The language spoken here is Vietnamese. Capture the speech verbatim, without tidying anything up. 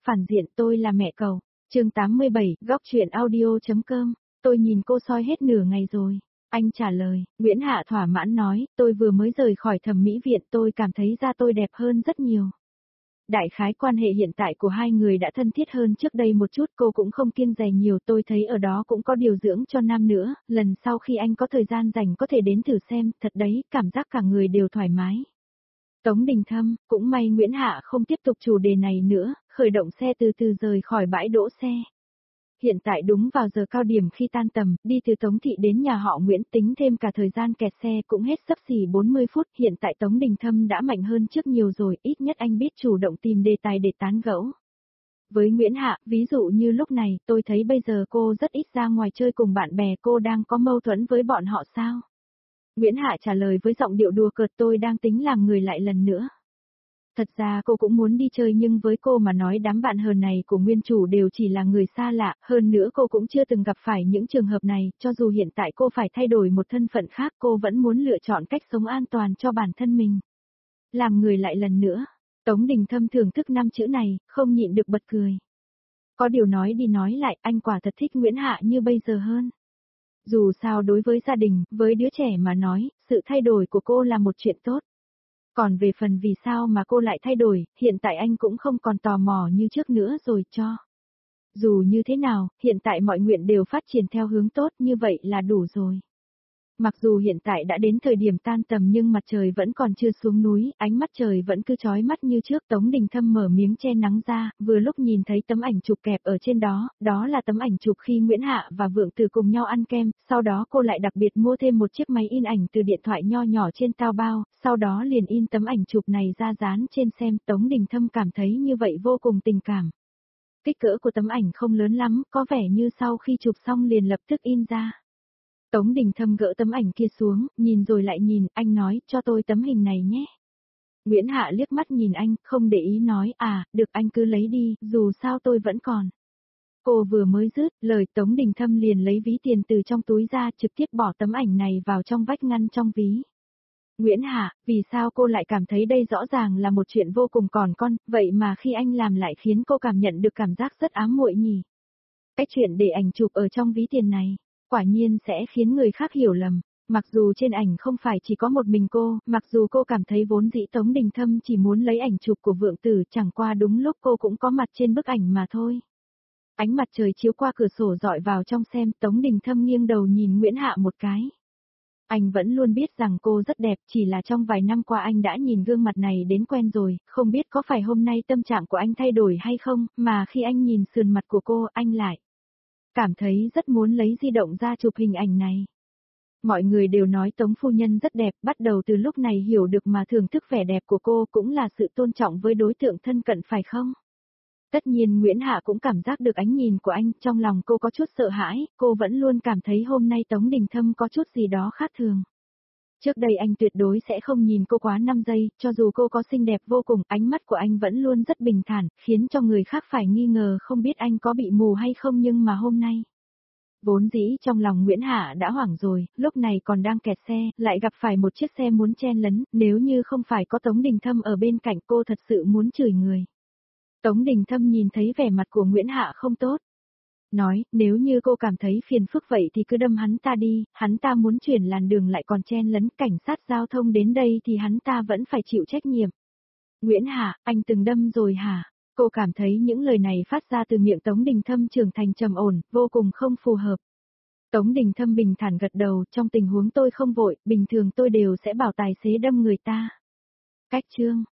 phản diện tôi là mẹ cậu. Chương tám mươi bảy, góc truyện audio.com. Tôi nhìn cô soi hết nửa ngày rồi. Anh trả lời, Nguyễn Hạ thỏa mãn nói, tôi vừa mới rời khỏi thẩm mỹ viện, tôi cảm thấy da tôi đẹp hơn rất nhiều. Đại khái quan hệ hiện tại của hai người đã thân thiết hơn trước đây một chút, cô cũng không kiêng dè nhiều, tôi thấy ở đó cũng có điều dưỡng cho nam nữa, lần sau khi anh có thời gian rảnh có thể đến thử xem, thật đấy, cảm giác cả người đều thoải mái. Tống Đình Thâm, cũng may Nguyễn Hạ không tiếp tục chủ đề này nữa, khởi động xe từ từ rời khỏi bãi đỗ xe. Hiện tại đúng vào giờ cao điểm khi tan tầm, đi từ Tống Thị đến nhà họ Nguyễn tính thêm cả thời gian kẹt xe cũng hết xấp xỉ bốn mươi phút, hiện tại Tống Đình Thâm đã mạnh hơn trước nhiều rồi, ít nhất anh biết chủ động tìm đề tài để tán gẫu. Với Nguyễn Hạ, ví dụ như lúc này, tôi thấy bây giờ cô rất ít ra ngoài chơi cùng bạn bè, cô đang có mâu thuẫn với bọn họ sao? Nguyễn Hạ trả lời với giọng điệu đùa cợt, tôi đang tính làm người lại lần nữa. Thật ra cô cũng muốn đi chơi nhưng với cô mà nói đám bạn hờn này của nguyên chủ đều chỉ là người xa lạ, hơn nữa cô cũng chưa từng gặp phải những trường hợp này, cho dù hiện tại cô phải thay đổi một thân phận khác cô vẫn muốn lựa chọn cách sống an toàn cho bản thân mình. Làm người lại lần nữa, Tống Đình Thâm thưởng thức năm chữ này, không nhịn được bật cười. Có điều nói đi nói lại, anh quả thật thích Nguyễn Hạ như bây giờ hơn. Dù sao đối với gia đình, với đứa trẻ mà nói, sự thay đổi của cô là một chuyện tốt. Còn về phần vì sao mà cô lại thay đổi, hiện tại anh cũng không còn tò mò như trước nữa rồi cho. Dù như thế nào, hiện tại mọi nguyện đều phát triển theo hướng tốt, như vậy là đủ rồi. Mặc dù hiện tại đã đến thời điểm tan tầm nhưng mặt trời vẫn còn chưa xuống núi, ánh mắt trời vẫn cứ chói mắt như trước. Tống Đình Thâm mở miếng che nắng ra, vừa lúc nhìn thấy tấm ảnh chụp kẹp ở trên đó, đó là tấm ảnh chụp khi Nguyễn Hạ và Vượng Tử cùng nhau ăn kem, sau đó cô lại đặc biệt mua thêm một chiếc máy in ảnh từ điện thoại nho nhỏ trên Taobao, sau đó liền in tấm ảnh chụp này ra dán trên xem. Tống Đình Thâm cảm thấy như vậy vô cùng tình cảm. Kích cỡ của tấm ảnh không lớn lắm, có vẻ như sau khi chụp xong liền lập tức in ra. Tống Đình Thâm gỡ tấm ảnh kia xuống, nhìn rồi lại nhìn, anh nói, cho tôi tấm hình này nhé. Nguyễn Hạ liếc mắt nhìn anh, không để ý nói, à, được anh cứ lấy đi, dù sao tôi vẫn còn. Cô vừa mới dứt lời, Tống Đình Thâm liền lấy ví tiền từ trong túi ra, trực tiếp bỏ tấm ảnh này vào trong vách ngăn trong ví. Nguyễn Hạ, vì sao cô lại cảm thấy đây rõ ràng là một chuyện vô cùng còn con, vậy mà khi anh làm lại khiến cô cảm nhận được cảm giác rất ám muội nhỉ? Cái chuyện để ảnh chụp ở trong ví tiền này, quả nhiên sẽ khiến người khác hiểu lầm. Mặc dù trên ảnh không phải chỉ có một mình cô, mặc dù cô cảm thấy vốn dĩ Tống Đình Thâm chỉ muốn lấy ảnh chụp của Vượng Tử, chẳng qua đúng lúc cô cũng có mặt trên bức ảnh mà thôi. Ánh mặt trời chiếu qua cửa sổ dọi vào trong xem, Tống Đình Thâm nghiêng đầu nhìn Nguyễn Hạ một cái. Anh vẫn luôn biết rằng cô rất đẹp, chỉ là trong vài năm qua anh đã nhìn gương mặt này đến quen rồi, không biết có phải hôm nay tâm trạng của anh thay đổi hay không, mà khi anh nhìn sườn mặt của cô, anh lại cảm thấy rất muốn lấy di động ra chụp hình ảnh này. Mọi người đều nói Tống phu nhân rất đẹp, bắt đầu từ lúc này hiểu được mà thưởng thức vẻ đẹp của cô cũng là sự tôn trọng với đối tượng thân cận phải không? Tất nhiên Nguyễn Hạ cũng cảm giác được ánh nhìn của anh, trong lòng cô có chút sợ hãi, cô vẫn luôn cảm thấy hôm nay Tống Đình Thâm có chút gì đó khác thường. Trước đây anh tuyệt đối sẽ không nhìn cô quá năm giây, cho dù cô có xinh đẹp vô cùng, ánh mắt của anh vẫn luôn rất bình thản, khiến cho người khác phải nghi ngờ không biết anh có bị mù hay không, nhưng mà hôm nay. Vốn dĩ trong lòng Nguyễn Hạ đã hoảng rồi, lúc này còn đang kẹt xe, lại gặp phải một chiếc xe muốn chen lấn, nếu như không phải có Tống Đình Thâm ở bên cạnh cô thật sự muốn chửi người. Tống Đình Thâm nhìn thấy vẻ mặt của Nguyễn Hạ không tốt. Nói, nếu như cô cảm thấy phiền phức vậy thì cứ đâm hắn ta đi, hắn ta muốn chuyển làn đường lại còn chen lấn, cảnh sát giao thông đến đây thì hắn ta vẫn phải chịu trách nhiệm. Nguyễn Hạ, anh từng đâm rồi hả? Cô cảm thấy những lời này phát ra từ miệng Tống Đình Thâm trưởng thành trầm ổn, vô cùng không phù hợp. Tống Đình Thâm bình thản gật đầu, trong tình huống tôi không vội, bình thường tôi đều sẽ bảo tài xế đâm người ta. Cách chương